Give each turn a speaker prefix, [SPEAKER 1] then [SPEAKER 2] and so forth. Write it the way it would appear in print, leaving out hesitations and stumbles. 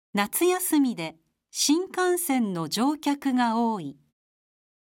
[SPEAKER 1] 夏休みで新幹線の乗客が多い。